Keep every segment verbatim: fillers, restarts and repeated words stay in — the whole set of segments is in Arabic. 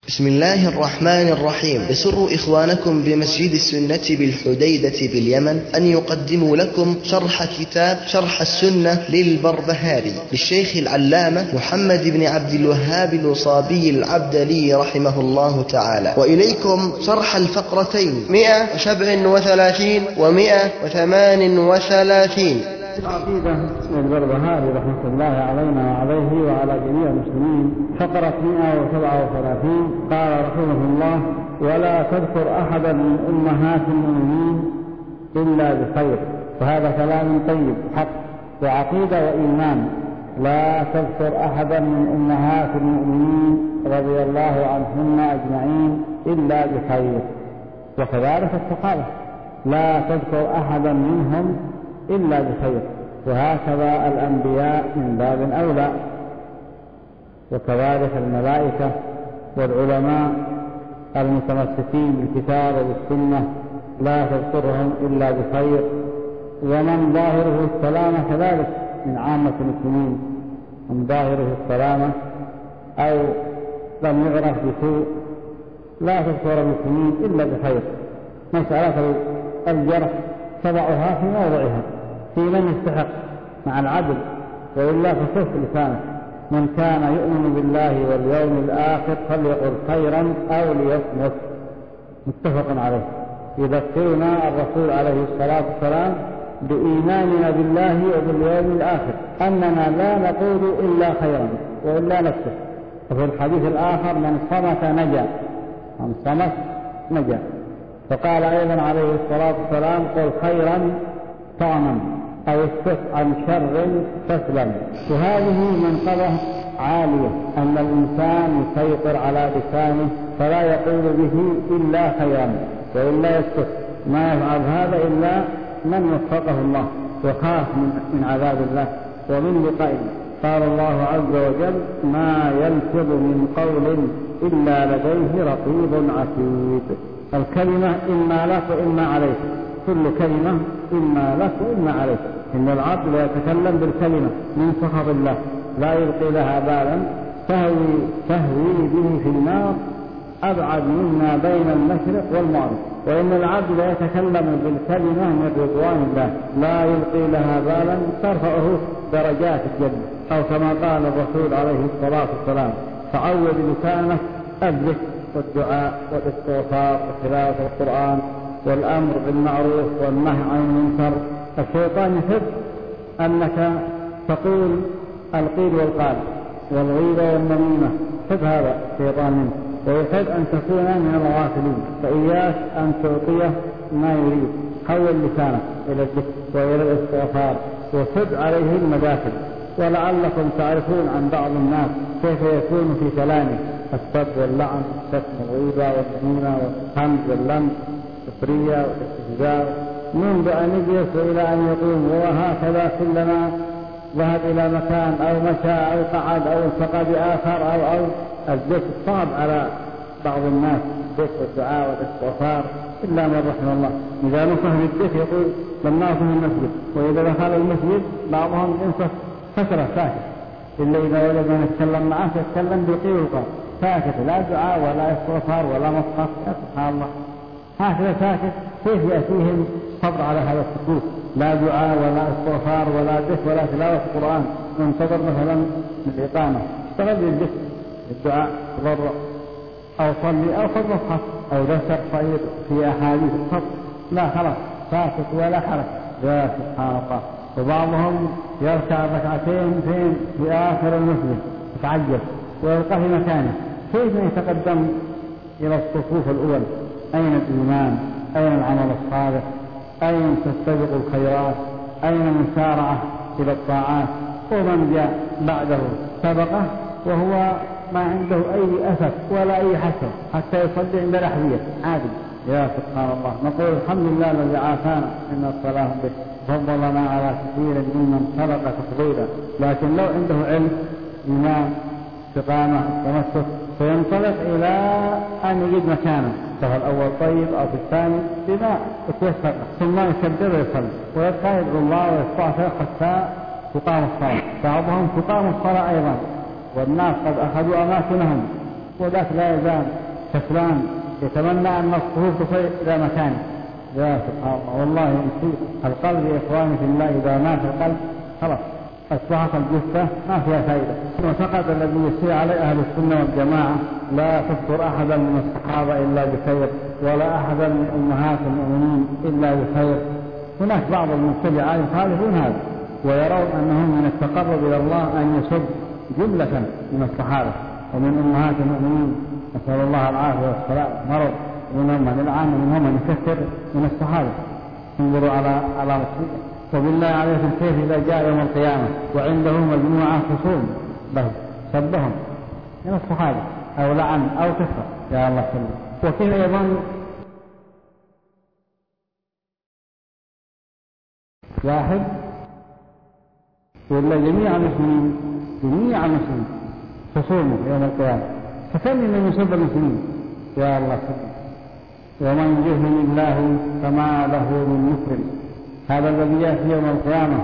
بسم الله الرحمن الرحيم. يسر إخوانكم بمسجد السنة بالحديدة باليمن أن يقدموا لكم شرح كتاب شرح السنة للبربهاري للشيخ العلامة محمد بن عبد الوهاب الوصابي العبدلي رحمه الله تعالى. وإليكم شرح الفقرتين مئة وسبع وثلاثين ومئة وثمان وثلاثين. العقيدة للبربهاري رحمة الله علينا وعليه وعلى جميع المسلمين، فقرة مئة وسبعة وثلاثين. قال رحمه الله: ولا تذكر أحدا من أمهات المؤمنين إلا بخير. وهذا كلام طيب حق وعقيدة وإيمان. لا تذكر أحدا من أمهات المؤمنين رضي الله عنهن أجمعين إلا بخير. وكذلك الصحابة لا تذكر أحدا منهم إلا بخير، وهكذا الأنبياء من باب أولى، وكذلك الملائكة والعلماء المتمسكين بالكتاب وبالسنة لا تذكرهم إلا بخير. ومن ظاهره السلامة كذلك من عامة المسلمين، من ظاهره السلامة أو لم يعرف بسوء لا تذكر المسلمين إلا بخير. مسألة الجرح تضعها في موضعها في من يستحق مع العدل، وإلا فكف لسانه. من كان يؤمن بالله واليوم الآخر فليقل خيرا أو ليصمت. متفق عليه. يذكرنا الرسول عليه الصلاة والسلام بإيماننا بالله وباليوم الآخر، أننا لا نقول إلا خيرا وإلا نكتب. وفي الحديث الآخر: من صمت نجا، من صمت نجا. فقال أيضا عليه الصلاة والسلام: قل خيرا تعمل أو اسكت عن شر تسلم. وهذه منقبة عالية، أن الإنسان يسيطر على لسانه فلا يقول به إلا خيرا وإلا يسكت. ما يفعل هذا إلا من وفقه الله وخاف من عذاب الله ومن لقائه. قال الله عز وجل: ما يلفظ من قول إلا لديه رقيب عتيد. الكلمة إما لك وإما عليك، كل كلمة إما لك وإما عليك. إن العبد لا يتكلم بالكلمة من سخط الله لا يلقي لها بالا تهوي تهوي به في النار أبعد مما بين المشرق والمغرب. وإن العبد لا يتكلم بالكلمة من رضوان الله لا يلقي لها بالا ترفعه درجات الجنة، أو كما قال الرسول عليه الصلاة والسلام: تعود لسانك الذكر والدعاء والاستغفار وتلاوة القرآن والأمر بالمعروف والنهي عن المنكر. الشيطان يحب أنك تقول القيل والقال والغيبة والنميمة، حب هذا الشيطان منك، ويحب أن تكون من الغافلين. فإياك أن تعطيه ما يريد. حول لسانك إلى الذكر وإلى الاستغفار وسد عليه المداخل. ولعلكم تعرفون عن بعض الناس كيف يكون في كلامه السب واللعن والشتم والغيبة والنميمة والحمد واللمس والسخرية والاستهزاء، منذ أن يجلس إلى أن يقوم. وهكذا كلما ذهب إلى مكان أو مشى أو قعد أو التقى بآخر أو أو الذكر صعب على بعض الناس، الذكر والدعاء والاستغفار إلا من رحم الله. إذا نصح بالذكر يقول لما في المسجد، وإذا دخل المسجد بعضهم ينصح فترة ساكت، إلا إذا وجد من يتكلم معه يتكلم بالقيل والقال ساكت، لا دعاء ولا استغفار ولا مصحف. سبحان الله، هكذا ساكت. كيف يأتيهم صبر على هذا السكوت؟ لا دعاء ولا استغفار ولا ذكر ولا تلاوة القرآن، منتظر مثلا من الإقامة اشتغل بالذكر الدعاء تضرع أو صلي أو خذ مصحف أو دفتر صغير في أحاديث الخط، لا خلاص ساكت ولا حركة. يا سبحان الله. وبعضهم يركع ركعتين فين في آخر المسجد يتعجب ويلقى في مكانه. كيف يتقدم إلى الصفوف الأول؟ أين الإيمان؟ أين العمل الصالح؟ أين تستبق الخيرات؟ أين المسارعة إلى الطاعات؟ ومن جاء بعده سبقه وهو ما عنده أي أسف ولا أي حسر حتى يصلي عند الأحذية عادي. يا سبحان الله. نقول الحمد لله الذي عافانا من الصلاة به، فضلنا على كثير ممن سبق تفضيلا. لكن لو عنده علم إيمان استقامة تمسك فينطلق إلى أن يجد مكانه، سواء الأول طيب أو في الثاني بما يتيسر، ثم يكبر ويصلي ويبقى يدعو الله ويستغفر حتى تقام الصلاة. بعضهم تقام الصلاة أيضا والناس قد أخذوا أماكنهم وذاك لا يزال كسلان يتمنى أن الصفوف تصل إلى مكانه. يا سبحان الله، والله يمشي القلب يا إخواني في الله، إذا مات القلب خلاص أصبحت الجثة ما فيها فائدة. وفقط الذي يسير عليه أهل السنة والجماعة لا تذكر أحدا من الصحابة إلا بخير، ولا أحدا من أمهات المؤمنين إلا بخير. هناك بعض المبتدعين يخالفون هذا ويرون أنهم من التقرب إلى الله أن يسب جملة من الصحابة ومن أمهات المؤمنين، نسأل الله العافية والسلام، مرض منهم من الآن ومنهم من يكثر من الصحابة. انظروا على على مصيبة. وبالله عليكم كيف إذا جاء يوم القيامة وعنده مجموعة خصوم له سبهم من الصحابة أو لعن أو كفر، يا الله سلم. وكيف أيضا واحد ولا جميع المسلمين جميع المسلمين خصومه يوم القيامة، فكم من يسب المسلمين، يا الله سلم. ومن يهن الله فما له من مكرم، هذا الذي يأتي يوم القيامة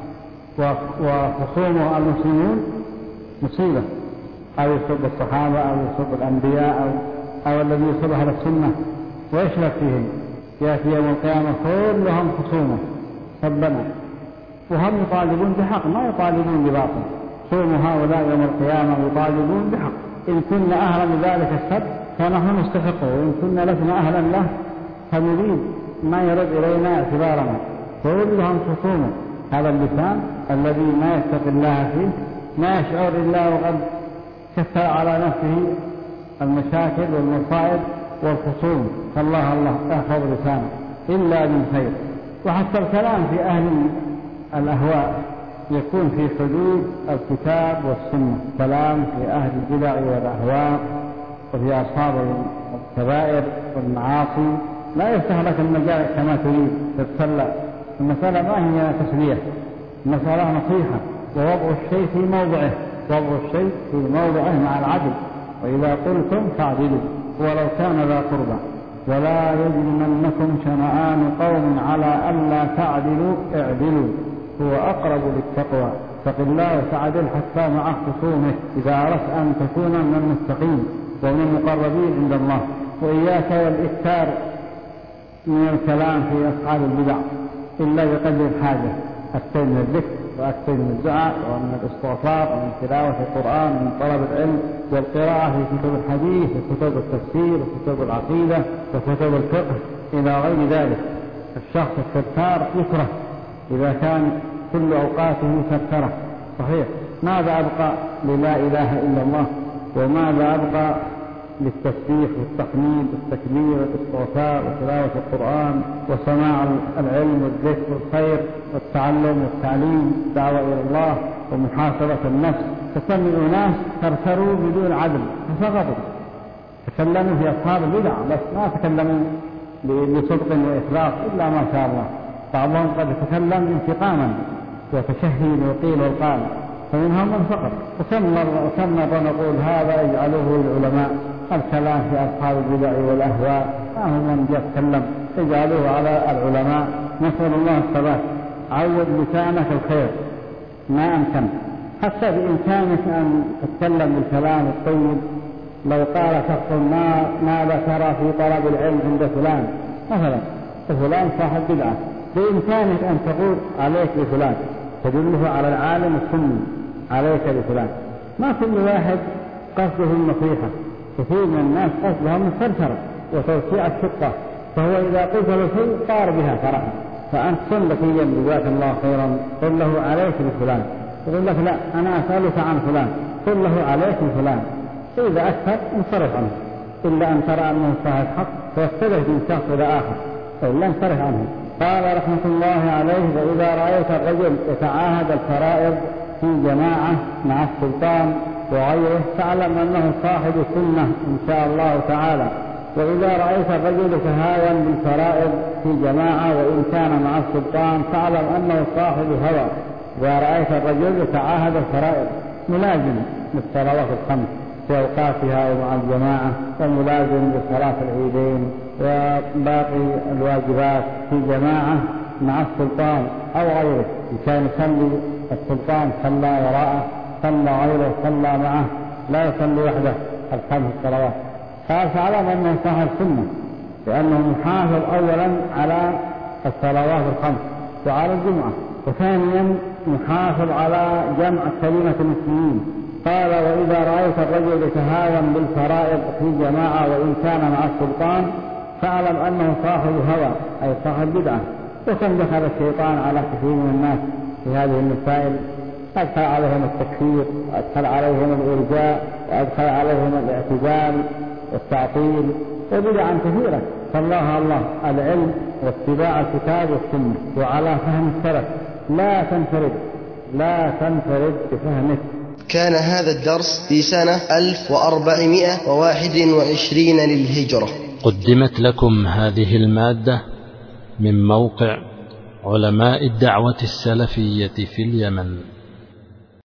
وخصومه المسلمون مصيبة، أو يسب الصحابة أو يسب الأنبياء أو, أو الذي يسب أهل السنة ويشرك فيهم، يأتي يوم القيامة كلهم خصومه سبنا، وهم يطالبون بحق ما يطالبون بباطل. خصوم هؤلاء يوم القيامة يطالبون بحق، إن كنا أهلا لذلك السب فنحن نستحقه، وإن كنا لسنا أهلا له فنريد ما يرد إلينا اعتبارنا. كلهم خصومه. هذا اللسان الذي ما يتقي الله فيه ما يشعر إلا وقد كثر على نفسه المشاكل والمصائب والخصوم، فالله الله احفظ لسانه إلا بالخير. وحتى الكلام في أهل الأهواء يكون في حدود الكتاب والسنة، كلام في أهل البدع والأهواء وفي أصحاب الكبائر والمعاصي لا يفتح لك المجال كما تريد تتسلى. المسألة ما هي تسلية، المسألة نصيحة ووضع الشيء في موضعه، وضع الشيء في موضعه مع العدل. وإذا قلتم فاعدلوا ولو كان ذا قربى، ولا يجرمنكم شنآن قوم على ألا تعدلوا اعدلوا هو أقرب للتقوى. اتق الله وتعدل حتى مع خصومه إذا أردت أن تكون من المتقين ومن المقربين عند الله. وإياك والإكثار من الكلام في أصحاب البدع إلا بقدر الحاجة، أكثر من الذكر وأكثر من الدعاء ومن الاستغفار ومن تلاوة القرآن ومن طلب العلم والقراءة في كتب الحديث وكتب التفسير وكتب العقيدة وكتب الفقه إلى غير ذلك. الشخص السرسار يكره إذا كان كل أوقاته سرسرة. صحيح، ماذا أبقى للا إله إلا الله، وماذا أبقى للتسبيح والتحميد والتكبير والاستغفار وتلاوة القرآن وسماع العلم والذكر والخير والتعلم والتعليم، دعوة إلى الله ومحاسبة النفس. تسمع ناس ترسروا بدون عدل فسقطوا، تكلموا في أصحاب البدع بس ما تكلموا بصدق وإخلاص إلا ما شاء الله. بعضهم قد يتكلم انتقاما وتشهي وقيل والقال، فمنهم من سقط. وكم مرة نقول هذا يجعله العلماء الكلام في أصحاب البدع والأهواء، ما هم من يتكلم يجعلوه على العلماء. نسأل الله الثبات. عود لسانك الخير ما أمكن، حتى بإمكانك أن تتكلم بالكلام الطيب. لو قال شخص ما ماذا ترى في طلب العلم عند فلان مثلا، فلان صاحب بدعة، بإمكانك أن تقول عليك بفلان، تدله على العالم السني عليك بفلان. ما كل واحد قصده النصيحة، كثير من الناس قصدهم الثرثرة وتوسيع الشقة، فهو إذا قلت له شيء طار بها فرحا. فأنت كن ذكيا جزاك الله خيرا، قل له عليك بفلان. يقول لك لا أنا أسألك عن فلان، قل له عليك بفلان. إذا أكثر انصرف عنه، إلا أن ترى أنه صاحب حق فاستدرج من شخص إلى آخر، فإلا انصرف عنه. قال رحمة الله عليه: وإذا رأيت الرجل يتعاهد الفرائض في جماعة مع السلطان وغيره فاعلم أنه صاحب سنة إن شاء الله تعالى. وإذا رأيت الرجل يتهاون بالفرائض في جماعة وإن كان مع السلطان فاعلم أنه صاحب هوى. إذا رأيت الرجل يتعاهد الفرائض ملازم للصلوات الخمس في أوقاتها ومع الجماعة، وملازم لصلاة العيدين وباقي الواجبات في جماعة مع السلطان أو غيره، إن كان يصلي السلطان صلى وراءه، صلى غيره صلى معه، لا يصلي وحده الخمس صلوات. قال فاعلم أنه صاحب سنة، لأنه محافظ أولا على الصلوات الخمس وعلى الجمعة، وثانيا محافظ على جمع كلمة المسلمين. قال وإذا رأيت الرجل يتهاون بالفرائض في جماعة وإن كان مع السلطان فاعلم أنه صاحب هوى، أي صاحب بدعة. وكم دخل الشيطان على كثير من الناس في هذه المسائل، أدخل عليهم التكفير، وأدخل عليهم الإرجاء، وأدخل عليهم الاعتزال والتعطيل وبدعا كثيرة. فالله الله العلم واتباع الكتاب والسنة وعلى فهم السلف، لا تنفرد لا تنفرد بفهمك. كان هذا الدرس في سنة ألف وأربعمائة وواحد وعشرين للهجرة. قدمت لكم هذه المادة من موقع علماء الدعوة السلفية في اليمن.